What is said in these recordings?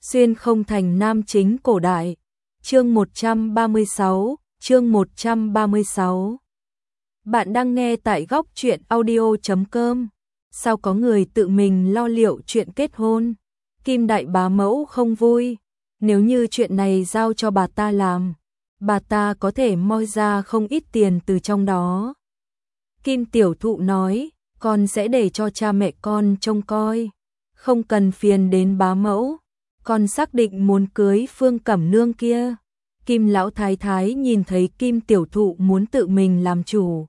Xuyên không thành nam chính cổ đại. Chương 136. Bạn đang nghe tại góc truyện audio.com. Sao có người tự mình lo liệu chuyện kết hôn? Kim đại bá mẫu không vui. Nếu như chuyện này giao cho bà ta làm, bà ta có thể moi ra không ít tiền từ trong đó. Kim tiểu thụ nói, con sẽ để cho cha mẹ con trông coi, không cần phiền đến bá mẫu. Con xác định muốn cưới Phương Cẩm Nương kia. Kim lão thái thái nhìn thấy Kim tiểu thụ muốn tự mình làm chủ,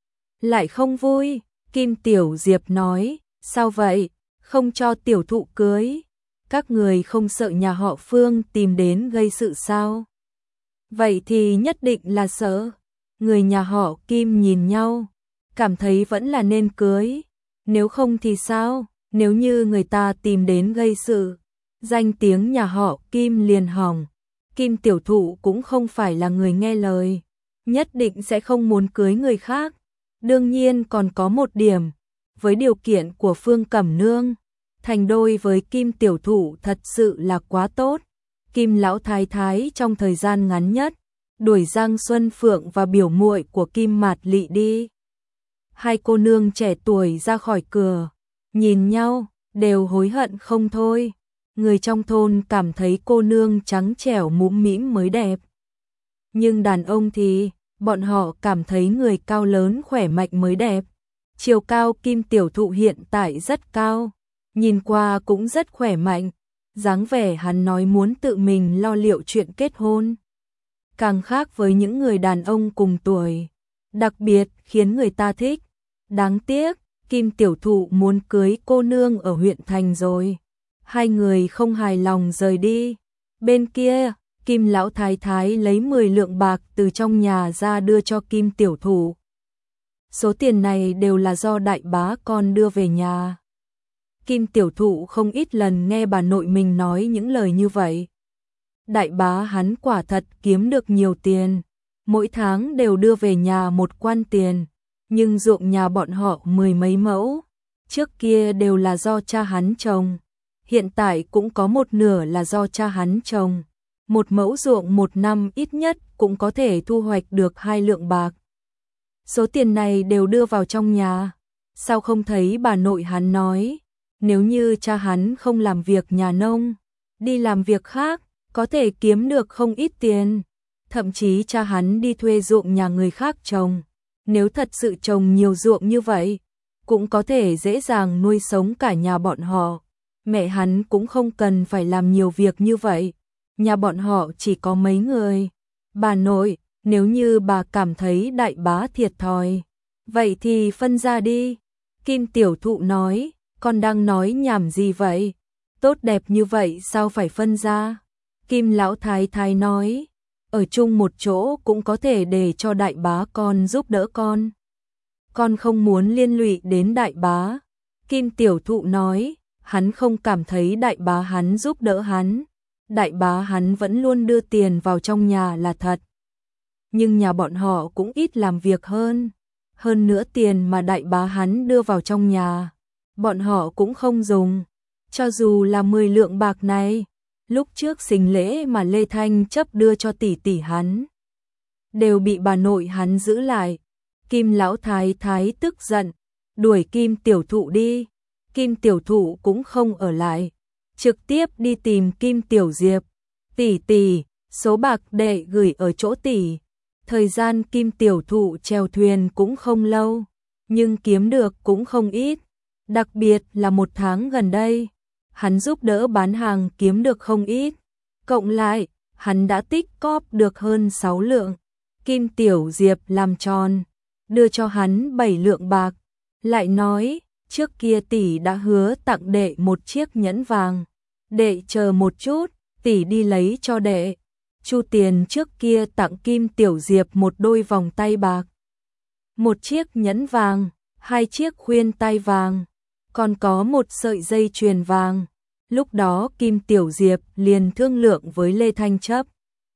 lại không vui. Kim tiểu diệp nói, sao vậy, không cho tiểu thụ cưới? Các người không sợ nhà họ Phương tìm đến gây sự sao? Vậy thì nhất định là sợ. Người nhà họ Kim nhìn nhau, cảm thấy vẫn là nên cưới. Nếu không thì sao? Nếu như người ta tìm đến gây sự, danh tiếng nhà họ Kim liền hỏng. Kim tiểu thụ cũng không phải là người nghe lời, nhất định sẽ không muốn cưới người khác. Đương nhiên còn có một điểm, với điều kiện của Phương Cẩm Nương, thành đôi với Kim tiểu thụ thật sự là quá tốt. Kim lão thái thái trong thời gian ngắn nhất đuổi Giang Xuân Phượng và biểu muội của Kim Mạt Lị đi. Hai cô nương trẻ tuổi ra khỏi cửa, nhìn nhau, đều hối hận không thôi. Người trong thôn cảm thấy cô nương trắng trẻo mũm mĩm mới đẹp. Nhưng đàn ông thì, bọn họ cảm thấy người cao lớn khỏe mạnh mới đẹp. Chiều cao Kim tiểu thụ hiện tại rất cao, nhìn qua cũng rất khỏe mạnh. Dáng vẻ hắn nói muốn tự mình lo liệu chuyện kết hôn, càng khác với những người đàn ông cùng tuổi, đặc biệt khiến người ta thích. Đáng tiếc, Kim tiểu thụ muốn cưới cô nương ở huyện thành rồi. Hai người không hài lòng rời đi. Bên kia, Kim lão thái thái lấy 10 lượng bạc từ trong nhà ra đưa cho Kim tiểu thụ. Số tiền này đều là do đại bá con đưa về nhà. Kim tiểu thụ không ít lần nghe bà nội mình nói những lời như vậy. Đại bá hắn quả thật kiếm được nhiều tiền, mỗi tháng đều đưa về nhà một quan tiền, nhưng ruộng nhà bọn họ 10 mấy mẫu, trước kia đều là do cha hắn trồng, hiện tại cũng có một nửa là do cha hắn trồng. Một mẫu ruộng một năm ít nhất cũng có thể thu hoạch được 2 lượng bạc. Số tiền này đều đưa vào trong nhà. Sao không thấy bà nội hắn nói, nếu như cha hắn không làm việc nhà nông, đi làm việc khác, có thể kiếm được không ít tiền. Thậm chí cha hắn đi thuê ruộng nhà người khác trồng, nếu thật sự trồng nhiều ruộng như vậy, cũng có thể dễ dàng nuôi sống cả nhà bọn họ. Mẹ hắn cũng không cần phải làm nhiều việc như vậy, nhà bọn họ chỉ có mấy người. Bà nội, nếu như bà cảm thấy đại bá thiệt thòi, vậy thì phân ra đi. Kim tiểu thụ nói, con đang nói nhảm gì vậy? Tốt đẹp như vậy sao phải phân ra? Kim lão thái thái nói, ở chung một chỗ cũng có thể để cho đại bá con giúp đỡ con. Con không muốn liên lụy đến đại bá. Kim tiểu thụ nói, hắn không cảm thấy đại bá hắn giúp đỡ hắn. Đại bá hắn vẫn luôn đưa tiền vào trong nhà là thật, nhưng nhà bọn họ cũng ít làm việc hơn. Hơn nữa tiền mà đại bá hắn đưa vào trong nhà, bọn họ cũng không dùng. Cho dù là 10 lượng bạc này, lúc trước sinh lễ mà Lê Thanh chấp đưa cho tỷ tỷ hắn, đều bị bà nội hắn giữ lại. Kim lão thái thái tức giận, đuổi Kim tiểu thụ đi. Kim tiểu thụ cũng không ở lại, trực tiếp đi tìm Kim tiểu diệp. Tỷ tỷ, số bạc đệ gửi ở chỗ tỷ. Thời gian Kim tiểu thụ chèo thuyền cũng không lâu, nhưng kiếm được cũng không ít. Đặc biệt là 1 tháng gần đây, hắn giúp đỡ bán hàng kiếm được không ít. Cộng lại, hắn đã tích cóp được hơn 6 lượng. Kim tiểu diệp làm tròn, đưa cho hắn 7 lượng bạc. Lại nói, trước kia tỷ đã hứa tặng đệ một chiếc nhẫn vàng. Đệ chờ một chút, tỷ đi lấy cho đệ. Chu tiền trước kia tặng Kim tiểu diệp một đôi vòng tay bạc, một chiếc nhẫn vàng, 2 chiếc khuyên tai vàng, còn có một sợi dây chuyền vàng. Lúc đó Kim tiểu diệp liền thương lượng với Lê Thanh chấp,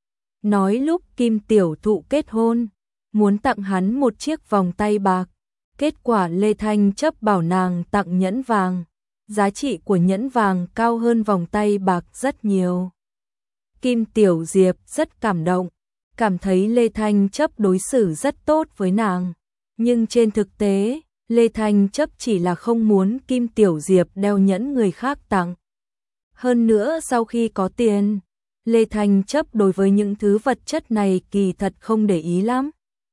nói lúc Kim tiểu thụ kết hôn, muốn tặng hắn một chiếc vòng tay bạc. Kết quả Lê Thanh chấp bảo nàng tặng nhẫn vàng. giá trị của nhẫn vàng cao hơn vòng tay bạc rất nhiều. Kim Tiểu Diệp rất cảm động, cảm thấy Lê Thanh Chấp đối xử rất tốt với nàng. Nhưng trên thực tế, Lê Thanh Chấp chỉ là không muốn Kim Tiểu Diệp đeo nhẫn người khác tặng. Hơn nữa sau khi có tiền, Lê Thanh Chấp đối với những thứ vật chất này kỳ thật không để ý lắm.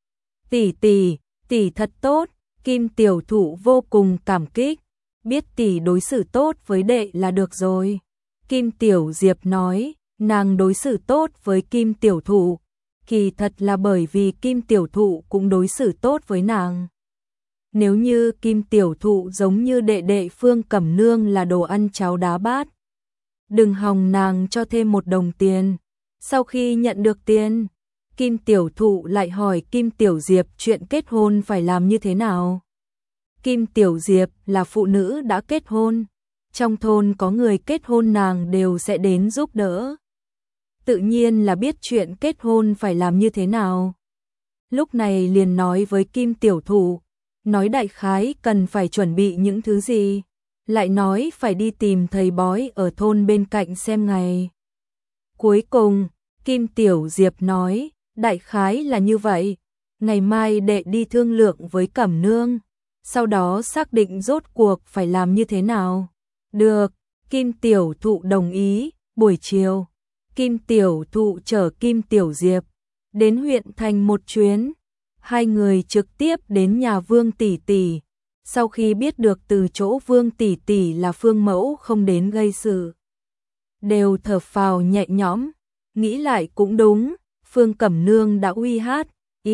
Tỷ thật tốt, Kim Tiểu Thụ vô cùng cảm kích, biết tỷ đối xử tốt với đệ là được rồi. Kim Tiểu Diệp nói, nàng đối xử tốt với Kim Tiểu Thụ, kỳ thật là bởi vì Kim Tiểu Thụ cũng đối xử tốt với nàng. Nếu như Kim Tiểu Thụ giống như đệ đệ Phương Cẩm Nương là đồ ăn cháo đá bát, đừng hòng nàng cho thêm một đồng tiền. Sau khi nhận được tiền, Kim Tiểu Thụ lại hỏi Kim Tiểu Diệp chuyện kết hôn phải làm như thế nào. Kim Tiểu Diệp là phụ nữ đã kết hôn, trong thôn có người kết hôn nàng đều sẽ đến giúp đỡ. Tự nhiên là biết chuyện kết hôn phải làm như thế nào. Lúc này liền nói với Kim Tiểu Thụ, nói đại khái cần phải chuẩn bị những thứ gì, lại nói phải đi tìm thầy bói ở thôn bên cạnh xem ngày. Cuối cùng, Kim Tiểu Diệp nói, đại khái là như vậy, ngày mai đệ đi thương lượng với Cẩm Nương, sau đó xác định rốt cuộc phải làm như thế nào. Được, Kim Tiểu Thụ đồng ý. Buổi chiều, Kim Tiểu Thụ chở Kim Tiểu Diệp đến huyện thành một chuyến. Hai người trực tiếp đến nhà Vương tỷ tỷ. Sau khi biết được từ chỗ Vương tỷ tỷ là Phương Mẫu không đến gây sự, đều thở phào nhẹ nhõm, nghĩ lại cũng đúng, Phương Cẩm Nương đã uy hát,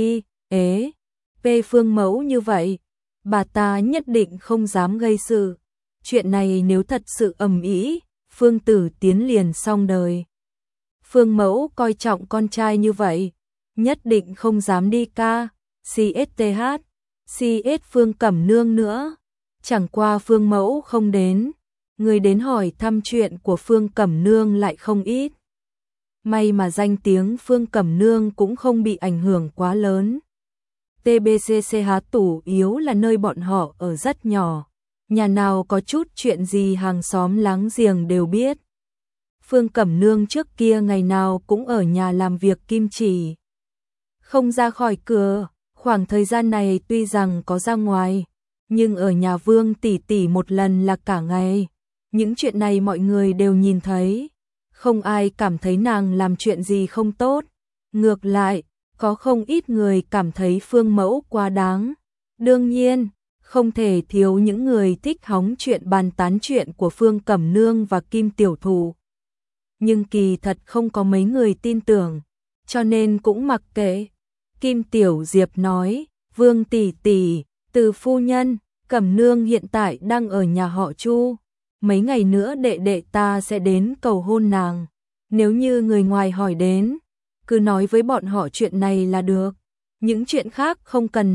về Phương Mẫu như vậy, bà ta nhất định không dám gây sự. Chuyện này nếu thật sự ầm ĩ, Phương Tử Tiến liền xong đời. Phương Mẫu coi trọng con trai như vậy, nhất định không dám đi CSTH Phương Cẩm Nương nữa. Chẳng qua Phương Mẫu không đến, người đến hỏi thăm chuyện của Phương Cẩm Nương lại không ít. May mà danh tiếng Phương Cẩm Nương cũng không bị ảnh hưởng quá lớn. TBCCH chủ yếu là nơi bọn họ ở rất nhỏ, nhà nào có chút chuyện gì hàng xóm láng giềng đều biết. Phương Cẩm Nương trước kia ngày nào cũng ở nhà làm việc kim chỉ, không ra khỏi cửa. Khoảng thời gian này tuy rằng có ra ngoài, nhưng ở nhà Vương tỷ tỷ một lần là cả ngày. Những chuyện này mọi người đều nhìn thấy, không ai cảm thấy nàng làm chuyện gì không tốt. Ngược lại, có không ít người cảm thấy Phương Mẫu quá đáng. Đương nhiên, không thể thiếu những người thích hóng chuyện bàn tán chuyện của Phương Cẩm Nương và Kim Tiểu Thụ. Nhưng kỳ thật không có mấy người tin tưởng, cho nên cũng mặc kệ. Kim Tiểu Diệp nói, Vương tỷ tỷ, Từ phu nhân, Cẩm Nương hiện tại đang ở nhà họ Chu. Mấy ngày nữa đệ đệ ta sẽ đến cầu hôn nàng. Nếu như người ngoài hỏi đến, cứ nói với bọn họ chuyện này là được. Những chuyện khác không cần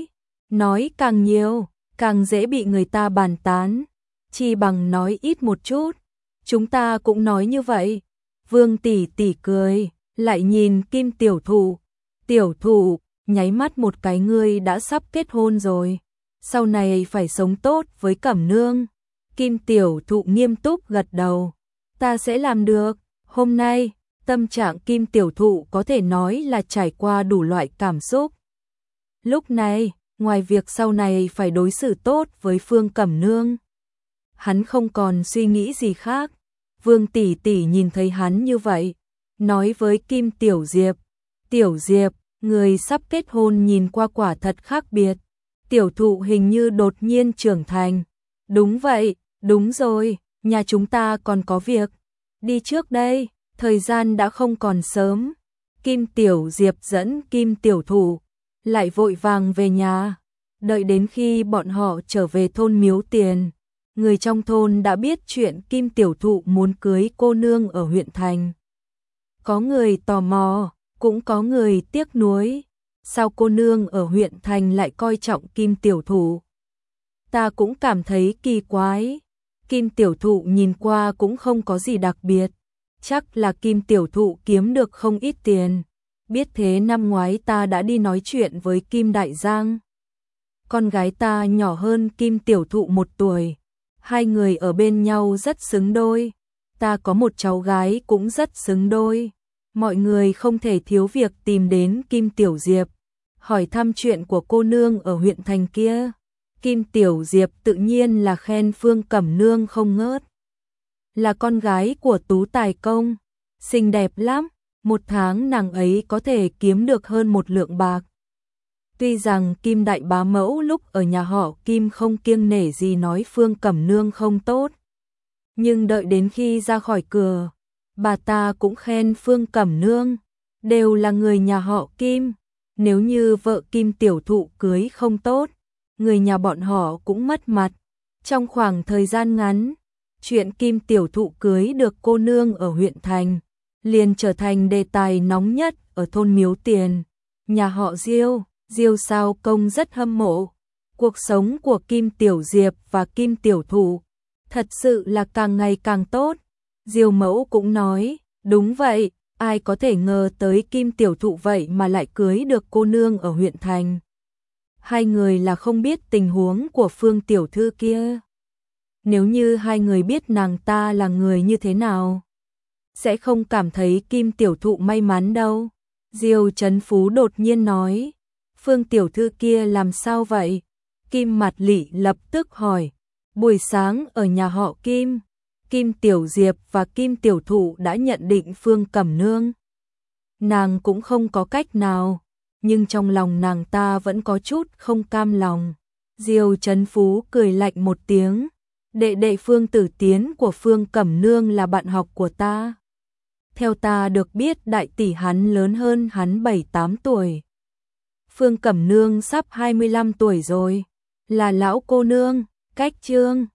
nói càng nhiều, càng dễ bị người ta bàn tán. Chi bằng nói ít một chút. Chúng ta cũng nói như vậy. Vương tỷ tỷ cười, lại nhìn Kim Tiểu Thụ. Tiểu Thụ, nháy mắt một cái ngươi đã sắp kết hôn rồi. Sau này phải sống tốt với Cẩm Nương. Kim Tiểu Thụ nghiêm túc gật đầu. Ta sẽ làm được. Hôm nay, tâm trạng Kim Tiểu Thụ có thể nói là trải qua đủ loại cảm xúc. Lúc này, ngoài việc sau này phải đối xử tốt với Phương Cẩm Nương, hắn không còn suy nghĩ gì khác. Vương tỷ tỷ nhìn thấy hắn như vậy, nói với Kim Tiểu Diệp, Tiểu Diệp, người sắp kết hôn nhìn qua quả thật khác biệt. Tiểu Thụ hình như đột nhiên trưởng thành. Đúng vậy, đúng rồi, nhà chúng ta còn có việc. Đi trước đây, thời gian đã không còn sớm. Kim Tiểu Diệp dẫn Kim Tiểu Thụ lại vội vàng về nhà. Đợi đến khi bọn họ trở về thôn Miếu Tiền, người trong thôn đã biết chuyện Kim Tiểu Thụ muốn cưới cô nương ở huyện thành. Có người tò mò, cũng có người tiếc nuối. Sao cô nương ở huyện thành lại coi trọng Kim Tiểu Thụ? Ta cũng cảm thấy kỳ quái. Kim Tiểu Thụ nhìn qua cũng không có gì đặc biệt. Chắc là Kim Tiểu Thụ kiếm được không ít tiền. Biết thế năm ngoái ta đã đi nói chuyện với Kim Đại Giang. Con gái ta nhỏ hơn Kim Tiểu Thụ 1 tuổi. Hai người ở bên nhau rất xứng đôi. Ta có một cháu gái cũng rất xứng đôi. Mọi người không thể thiếu việc tìm đến Kim Tiểu Diệp, hỏi thăm chuyện của cô nương ở huyện thành kia. Kim Tiểu Diệp tự nhiên là khen Phương Cẩm Nương không ngớt. Là con gái của Tú Tài Công, xinh đẹp lắm, một tháng nàng ấy có thể kiếm được hơn 1 lượng bạc. Tuy rằng Kim đại bá mẫu lúc ở nhà họ Kim không kiêng nể gì nói Phương Cẩm Nương không tốt, nhưng đợi đến khi ra khỏi cửa, bà ta cũng khen Phương Cẩm Nương, đều là người nhà họ Kim, nếu như vợ Kim tiểu thụ cưới không tốt, người nhà bọn họ cũng mất mặt. Trong khoảng thời gian ngắn, chuyện Kim tiểu thụ cưới được cô nương ở huyện thành liền trở thành đề tài nóng nhất ở thôn Miếu Tiền. Nhà họ Diêu, Diêu Sao Công rất hâm mộ cuộc sống của Kim Tiểu Diệp và Kim Tiểu Thụ, thật sự là càng ngày càng tốt. Diêu Mẫu cũng nói, đúng vậy, ai có thể ngờ tới Kim Tiểu Thụ vậy mà lại cưới được cô nương ở huyện thành. Hai người là không biết tình huống của Phương tiểu thư kia. Nếu như hai người biết nàng ta là người như thế nào, sẽ không cảm thấy Kim tiểu thụ may mắn đâu. Diêu Trấn Phú đột nhiên nói, Phương tiểu thư kia làm sao vậy? Kim Mạt Lị lập tức hỏi. Buổi sáng ở nhà họ Kim, Kim Tiểu Diệp và Kim tiểu thụ đã nhận định Phương Cẩm Nương. Nàng cũng không có cách nào, nhưng trong lòng nàng ta vẫn có chút không cam lòng. Diêu Trấn Phú cười lạnh một tiếng, đệ đệ Phương Tử Tiến của Phương Cẩm Nương là bạn học của ta. Theo ta được biết đại tỷ hắn lớn hơn hắn 7-8 tuổi. Phương Cẩm Nương sắp 25 tuổi rồi, là lão cô nương, cách chương.